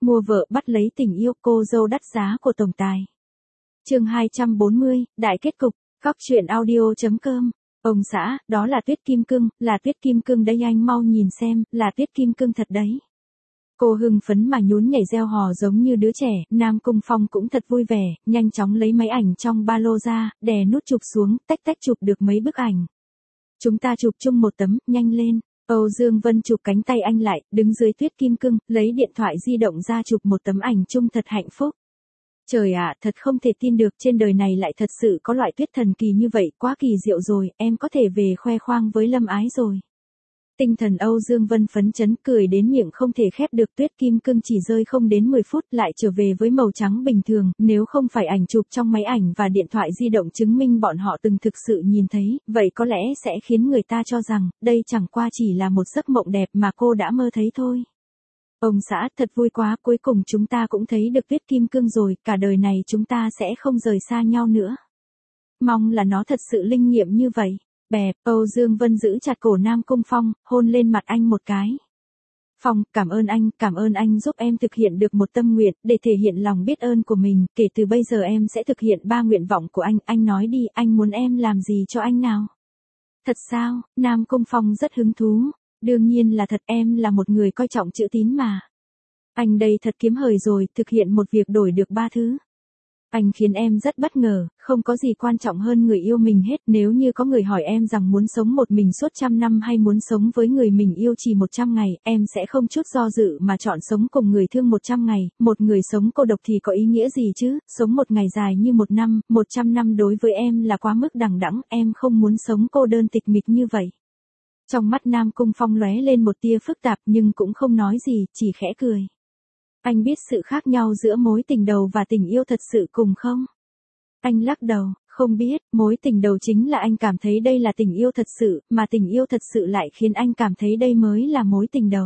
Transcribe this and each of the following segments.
Mua vợ bắt lấy tình yêu, cô dâu đắt giá của tổng tài. Chương 240, đại kết cục. Góc truyện audio.com. Ông xã, đó là Tuyết Kim Cương, là Tuyết Kim Cương đấy, anh mau nhìn xem, là Tuyết Kim Cương thật đấy. Cô hưng phấn mà nhún nhảy reo hò giống như đứa trẻ. Nam Cung Phong cũng thật vui vẻ, nhanh chóng lấy máy ảnh trong ba lô ra, đè nút chụp xuống, tách tách chụp được mấy bức ảnh. Chúng ta chụp chung một tấm, nhanh lên. Âu Dương Vân chụp cánh tay anh lại, đứng dưới Tuyết Kim Cương, lấy điện thoại di động ra chụp một tấm ảnh chung thật hạnh phúc. Trời ạ, thật không thể tin được, trên đời này lại thật sự có loại tuyết thần kỳ như vậy, quá kỳ diệu rồi, em có thể về khoe khoang với Lâm Ái rồi. Tinh thần Âu Dương Vân phấn chấn, cười đến miệng không thể khép được. Tuyết Kim Cương chỉ rơi không đến 10 phút lại trở về với màu trắng bình thường, nếu không phải ảnh chụp trong máy ảnh và điện thoại di động chứng minh bọn họ từng thực sự nhìn thấy, vậy có lẽ sẽ khiến người ta cho rằng, đây chẳng qua chỉ là một giấc mộng đẹp mà cô đã mơ thấy thôi. Ông xã, thật vui quá, cuối cùng chúng ta cũng thấy được Tuyết Kim Cương rồi, cả đời này chúng ta sẽ không rời xa nhau nữa. Mong là nó thật sự linh nghiệm như vậy. Bẹp, Âu Dương Vân giữ chặt cổ Nam Cung Phong, hôn lên mặt anh một cái. Phong, cảm ơn anh giúp em thực hiện được một tâm nguyện, để thể hiện lòng biết ơn của mình, kể từ bây giờ em sẽ thực hiện 3 nguyện vọng của anh nói đi, anh muốn em làm gì cho anh nào? Thật sao? Nam Cung Phong rất hứng thú. Đương nhiên là thật, em là một người coi trọng chữ tín mà. Anh đây thật kiếm hời rồi, thực hiện một việc đổi được 3 thứ. Anh khiến em rất bất ngờ, không có gì quan trọng hơn người yêu mình hết. Nếu như có người hỏi em rằng muốn sống một mình suốt 100 năm hay muốn sống với người mình yêu chỉ 100 ngày, em sẽ không chút do dự mà chọn sống cùng người thương 100 ngày. Một người sống cô độc thì có ý nghĩa gì chứ, sống một ngày dài như 1 năm, 100 năm đối với em là quá mức đằng đẵng, em không muốn sống cô đơn tịch mịch như vậy. Trong mắt Nam Cung Phong lóe lên một tia phức tạp nhưng cũng không nói gì, chỉ khẽ cười. Anh biết sự khác nhau giữa mối tình đầu và tình yêu thật sự cùng không? Anh lắc đầu, không biết, mối tình đầu chính là anh cảm thấy đây là tình yêu thật sự, mà tình yêu thật sự lại khiến anh cảm thấy đây mới là mối tình đầu.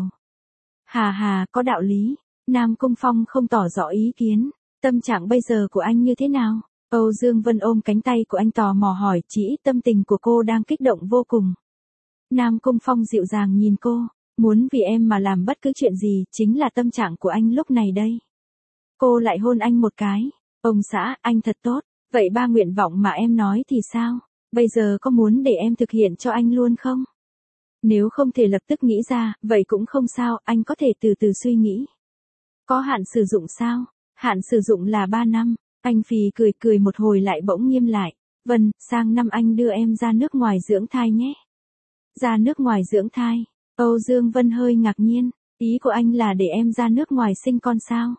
Hà, có đạo lý. Nam Cung Phong không tỏ rõ ý kiến. Tâm trạng bây giờ của anh như thế nào? Âu Dương Vân ôm cánh tay của anh tò mò hỏi, chỉ ít tâm tình của cô đang kích động vô cùng. Nam Cung Phong dịu dàng nhìn cô. Muốn vì em mà làm bất cứ chuyện gì, chính là tâm trạng của anh lúc này đây. Cô lại hôn anh một cái. Ông xã, anh thật tốt. Vậy 3 nguyện vọng mà em nói thì sao? Bây giờ có muốn để em thực hiện cho anh luôn không? Nếu không thể lập tức nghĩ ra, vậy cũng không sao, anh có thể từ từ suy nghĩ. Có hạn sử dụng sao? Hạn sử dụng là 3 năm. Anh phì cười một hồi lại bỗng nghiêm lại. Vân, sang năm anh đưa em ra nước ngoài dưỡng thai nhé. Ra nước ngoài dưỡng thai. Âu Dương Vân hơi ngạc nhiên, ý của anh là để em ra nước ngoài sinh con sao?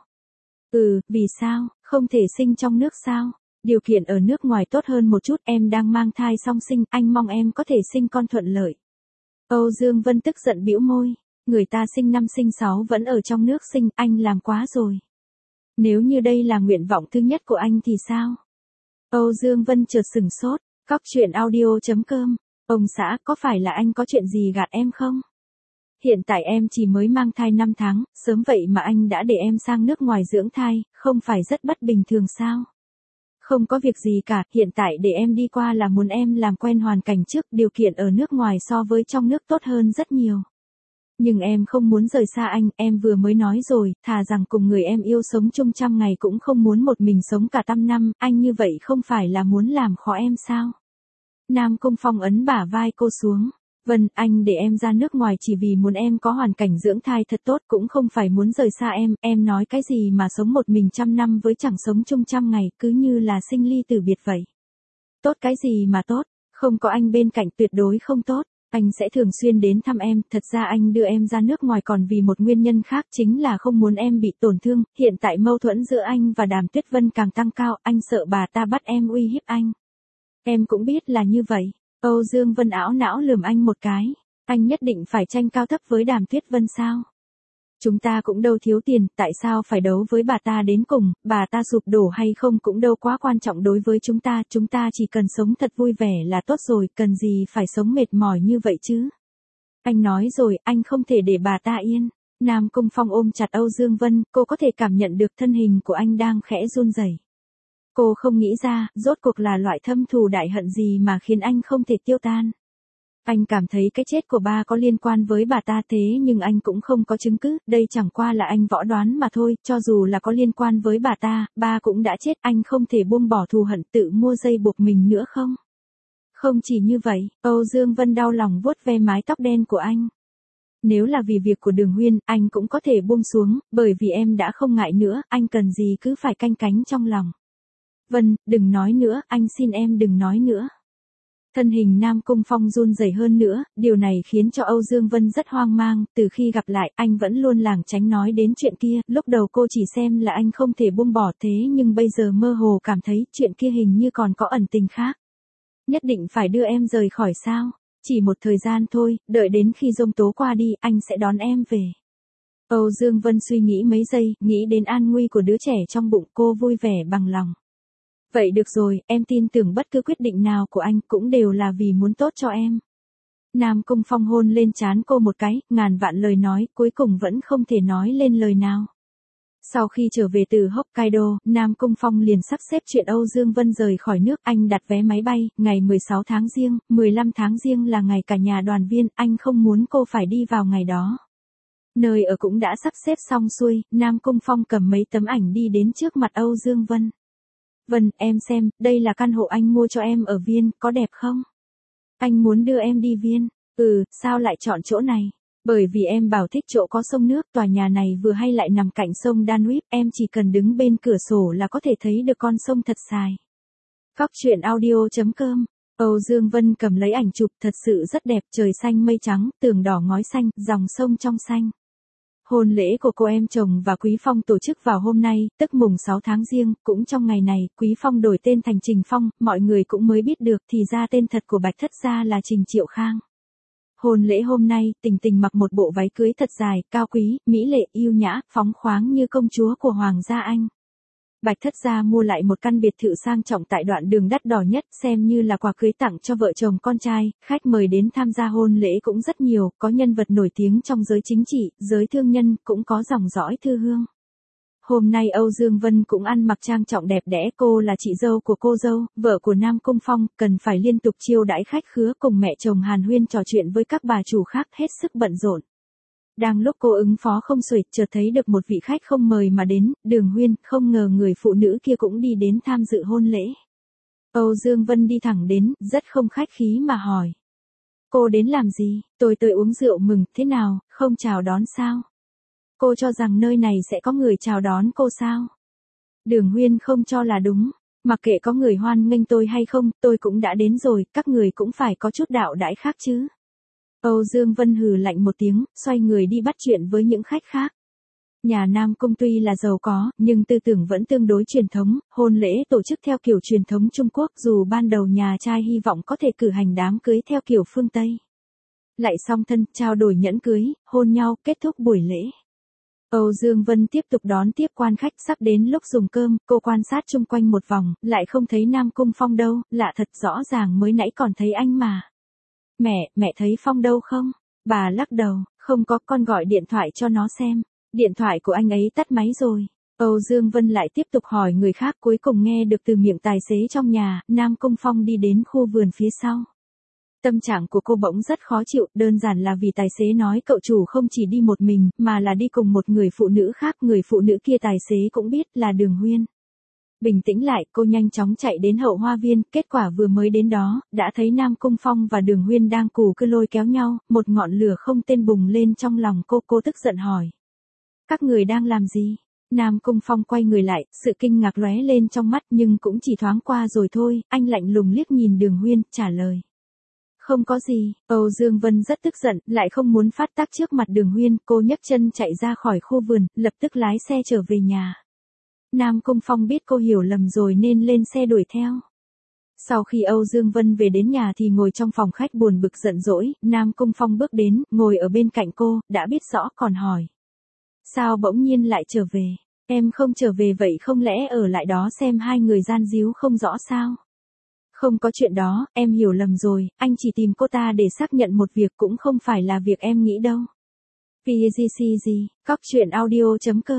Vì sao, không thể sinh trong nước sao? Điều kiện ở nước ngoài tốt hơn một chút, em đang mang thai song sinh, anh mong em có thể sinh con thuận lợi. Âu Dương Vân tức giận bĩu môi, người ta sinh 5 sinh 6 vẫn ở trong nước sinh, anh làm quá rồi. Nếu như đây là nguyện vọng thứ nhất của anh thì sao? Âu Dương Vân chợt sửng sốt, góc truyện audio.com, ông xã, có phải là anh có chuyện gì gạt em không? Hiện tại em chỉ mới mang thai 5 tháng, sớm vậy mà anh đã để em sang nước ngoài dưỡng thai, không phải rất bất bình thường sao? Không có việc gì cả, hiện tại để em đi qua là muốn em làm quen hoàn cảnh trước, điều kiện ở nước ngoài so với trong nước tốt hơn rất nhiều. Nhưng em không muốn rời xa anh, em vừa mới nói rồi, thà rằng cùng người em yêu sống chung 100 ngày cũng không muốn một mình sống cả 100 năm, anh như vậy không phải là muốn làm khó em sao? Nam Cung Phong ấn bả vai cô xuống. Vân, anh để em ra nước ngoài chỉ vì muốn em có hoàn cảnh dưỡng thai thật tốt, cũng không phải muốn rời xa em nói cái gì mà sống một mình 100 năm với chẳng sống chung 100 ngày, cứ như là sinh ly tử biệt vậy. Tốt cái gì mà tốt, không có anh bên cạnh tuyệt đối không tốt, anh sẽ thường xuyên đến thăm em, thật ra anh đưa em ra nước ngoài còn vì một nguyên nhân khác chính là không muốn em bị tổn thương, hiện tại mâu thuẫn giữa anh và Đàm Tuyết Vân càng tăng cao, anh sợ bà ta bắt em uy hiếp anh. Em cũng biết là như vậy. Âu Dương Vân ảo não lườm anh một cái. Anh nhất định phải tranh cao thấp với Đàm Tuyết Vân sao? Chúng ta cũng đâu thiếu tiền, tại sao phải đấu với bà ta đến cùng, bà ta sụp đổ hay không cũng đâu quá quan trọng đối với chúng ta chỉ cần sống thật vui vẻ là tốt rồi, cần gì phải sống mệt mỏi như vậy chứ? Anh nói rồi, anh không thể để bà ta yên. Nam Cung Phong ôm chặt Âu Dương Vân, cô có thể cảm nhận được thân hình của anh đang khẽ run rẩy. Cô không nghĩ ra, rốt cuộc là loại thâm thù đại hận gì mà khiến anh không thể tiêu tan. Anh cảm thấy cái chết của ba có liên quan với bà ta thế nhưng anh cũng không có chứng cứ, đây chẳng qua là anh võ đoán mà thôi, cho dù là có liên quan với bà ta, ba cũng đã chết, anh không thể buông bỏ thù hận tự mua dây buộc mình nữa không? Không chỉ như vậy, Âu Dương Vân đau lòng vuốt ve mái tóc đen của anh. Nếu là vì việc của Đường Huyên, anh cũng có thể buông xuống, bởi vì em đã không ngại nữa, anh cần gì cứ phải canh cánh trong lòng. Vân, đừng nói nữa, anh xin em đừng nói nữa. Thân hình Nam Cung Phong run rẩy hơn nữa, điều này khiến cho Âu Dương Vân rất hoang mang, từ khi gặp lại anh vẫn luôn lảng tránh nói đến chuyện kia, lúc đầu cô chỉ xem là anh không thể buông bỏ thế nhưng bây giờ mơ hồ cảm thấy chuyện kia hình như còn có ẩn tình khác. Nhất định phải đưa em rời khỏi sao? Chỉ một thời gian thôi, đợi đến khi giông tố qua đi, anh sẽ đón em về. Âu Dương Vân suy nghĩ mấy giây, nghĩ đến an nguy của đứa trẻ trong bụng cô vui vẻ bằng lòng. Vậy được rồi, em tin tưởng bất cứ quyết định nào của anh cũng đều là vì muốn tốt cho em. Nam Cung Phong hôn lên trán cô một cái, ngàn vạn lời nói, cuối cùng vẫn không thể nói lên lời nào. Sau khi trở về từ Hokkaido, Nam Cung Phong liền sắp xếp chuyện Âu Dương Vân rời khỏi nước, anh đặt vé máy bay, ngày 16 tháng Giêng, 15 tháng Giêng là ngày cả nhà đoàn viên, anh không muốn cô phải đi vào ngày đó. Nơi ở cũng đã sắp xếp xong xuôi, Nam Cung Phong cầm mấy tấm ảnh đi đến trước mặt Âu Dương Vân. Vân, em xem, đây là căn hộ anh mua cho em ở Viên, có đẹp không? Anh muốn đưa em đi Viên. Sao lại chọn chỗ này? Bởi vì em bảo thích chỗ có sông nước, tòa nhà này vừa hay lại nằm cạnh sông Danube, em chỉ cần đứng bên cửa sổ là có thể thấy được con sông thật dài. Cóc truyện audio.com. Âu Dương Vân cầm lấy ảnh chụp, thật sự rất đẹp, trời xanh mây trắng, tường đỏ ngói xanh, dòng sông trong xanh. Hôn lễ của cô em chồng và Quý Phong tổ chức vào hôm nay, tức mùng 6 tháng Giêng, cũng trong ngày này, Quý Phong đổi tên thành Trình Phong, mọi người cũng mới biết được thì ra tên thật của Bạch Thất gia là Trình Triệu Khang. Hôn lễ hôm nay, Tình Tình mặc một bộ váy cưới thật dài, cao quý, mỹ lệ, yêu nhã, phóng khoáng như công chúa của Hoàng gia Anh. Bạch Thất gia mua lại một căn biệt thự sang trọng tại đoạn đường đắt đỏ nhất, xem như là quà cưới tặng cho vợ chồng con trai, khách mời đến tham gia hôn lễ cũng rất nhiều, có nhân vật nổi tiếng trong giới chính trị, giới thương nhân, cũng có dòng dõi thư hương. Hôm nay Âu Dương Vân cũng ăn mặc trang trọng đẹp đẽ, cô là chị dâu của cô dâu, vợ của Nam Cung Phong, cần phải liên tục chiêu đãi khách khứa, cùng mẹ chồng hàn huyên trò chuyện với các bà chủ khác, hết sức bận rộn. Đang lúc cô ứng phó không xuể, chợt thấy được một vị khách không mời mà đến, Đường Huyên, không ngờ người phụ nữ kia cũng đi đến tham dự hôn lễ. Âu Dương Vân đi thẳng đến, rất không khách khí mà hỏi. Cô đến làm gì? Tôi uống rượu mừng, thế nào, không chào đón sao? Cô cho rằng nơi này sẽ có người chào đón cô sao? Đường Huyên không cho là đúng, mặc kệ có người hoan nghênh tôi hay không, tôi cũng đã đến rồi, các người cũng phải có chút đạo đãi khác chứ. Âu Dương Vân hừ lạnh một tiếng, xoay người đi bắt chuyện với những khách khác. Nhà Nam Cung tuy là giàu có, nhưng tư tưởng vẫn tương đối truyền thống, hôn lễ tổ chức theo kiểu truyền thống Trung Quốc, dù ban đầu nhà trai hy vọng có thể cử hành đám cưới theo kiểu phương Tây. Lại song thân, trao đổi nhẫn cưới, hôn nhau, kết thúc buổi lễ. Âu Dương Vân tiếp tục đón tiếp quan khách, sắp đến lúc dùng cơm, cô quan sát chung quanh một vòng, lại không thấy Nam Cung Phong đâu, lạ thật, rõ ràng mới nãy còn thấy anh mà. Mẹ thấy Phong đâu không? Bà lắc đầu, không có, con gọi điện thoại cho nó xem. Điện thoại của anh ấy tắt máy rồi. Âu Dương Vân lại tiếp tục hỏi người khác, cuối cùng nghe được từ miệng tài xế trong nhà, Nam Cung Phong đi đến khu vườn phía sau. Tâm trạng của cô bỗng rất khó chịu, đơn giản là vì tài xế nói cậu chủ không chỉ đi một mình, mà là đi cùng một người phụ nữ khác, người phụ nữ kia tài xế cũng biết là Đường Huyên. Bình tĩnh lại, cô nhanh chóng chạy đến hậu hoa viên, kết quả vừa mới đến đó, đã thấy Nam Cung Phong và Đường Huyên đang cù cứ lôi kéo nhau, một ngọn lửa không tên bùng lên trong lòng cô tức giận hỏi. Các người đang làm gì? Nam Cung Phong quay người lại, sự kinh ngạc lóe lên trong mắt nhưng cũng chỉ thoáng qua rồi thôi, anh lạnh lùng liếc nhìn Đường Huyên, trả lời. Không có gì, Âu Dương Vân rất tức giận, lại không muốn phát tác trước mặt Đường Huyên, cô nhấc chân chạy ra khỏi khu vườn, lập tức lái xe trở về nhà. Nam Cung Phong biết cô hiểu lầm rồi nên lên xe đuổi theo. Sau khi Âu Dương Vân về đến nhà thì ngồi trong phòng khách buồn bực giận dỗi, Nam Cung Phong bước đến, ngồi ở bên cạnh cô, đã biết rõ còn hỏi. Sao bỗng nhiên lại trở về? Em không trở về vậy không lẽ ở lại đó xem hai người gian díu không rõ sao? Không có chuyện đó, em hiểu lầm rồi, anh chỉ tìm cô ta để xác nhận một việc cũng không phải là việc em nghĩ đâu. PGCG, cóc truyện audio.com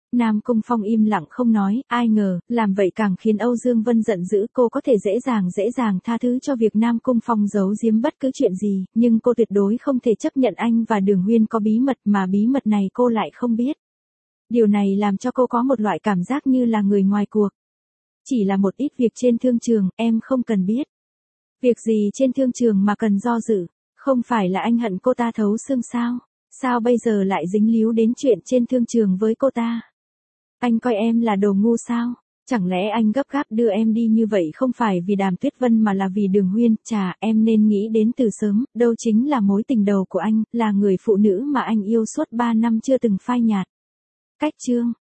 Nam Cung Phong im lặng không nói, ai ngờ, làm vậy càng khiến Âu Dương Vân giận dữ. Cô có thể dễ dàng tha thứ cho việc Nam Cung Phong giấu giếm bất cứ chuyện gì, nhưng cô tuyệt đối không thể chấp nhận anh và Đường Huyên có bí mật mà bí mật này cô lại không biết. Điều này làm cho cô có một loại cảm giác như là người ngoài cuộc. Chỉ là một ít việc trên thương trường, em không cần biết. Việc gì trên thương trường mà cần do dự, không phải là anh hận cô ta thấu xương sao? Sao bây giờ lại dính líu đến chuyện trên thương trường với cô ta? Anh coi em là đồ ngu sao? Chẳng lẽ anh gấp gáp đưa em đi như vậy không phải vì Đàm Tuyết Vân mà là vì Đường Huyên? Chà, em nên nghĩ đến từ sớm, đâu chính là mối tình đầu của anh, là người phụ nữ mà anh yêu suốt 3 năm chưa từng phai nhạt. Cách chương